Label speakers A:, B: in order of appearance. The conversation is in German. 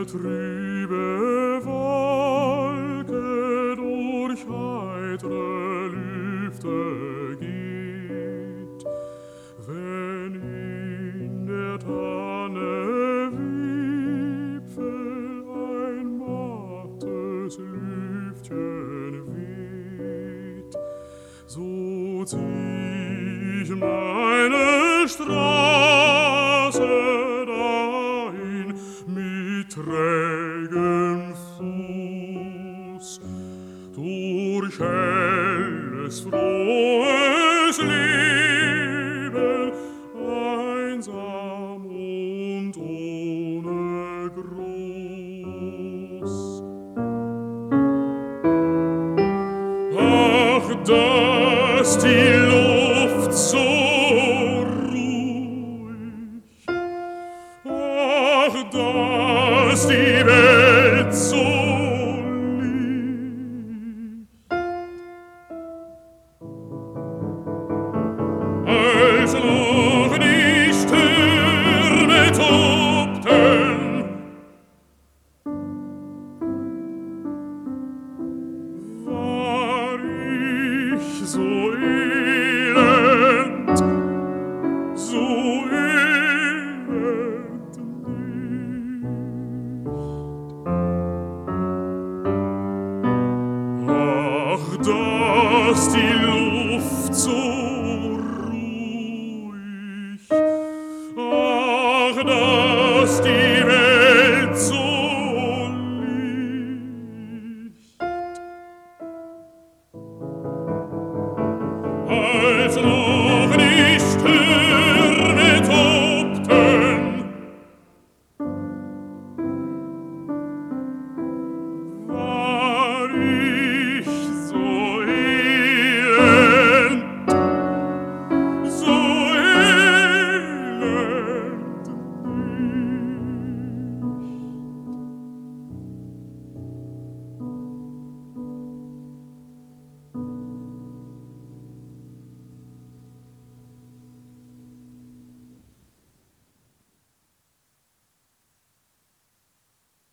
A: trübe Wolke durch heitere Lüfte geht, wenn in der Tanne Wipfel ein mattes Lüftchen weht, so zieh ich meine Straße dahin mit trägem Fuß durch helles, frohes Leben, einsam und ohne Gruß. Ach, dass die Luft so ruhig, ach, dass die Welt so liegt, als noch die Stürme tobten, war ich so elend, so elend nicht. Ach, dass die Luft so ruhig, ach, dass die Welt so licht, als noch die Stürme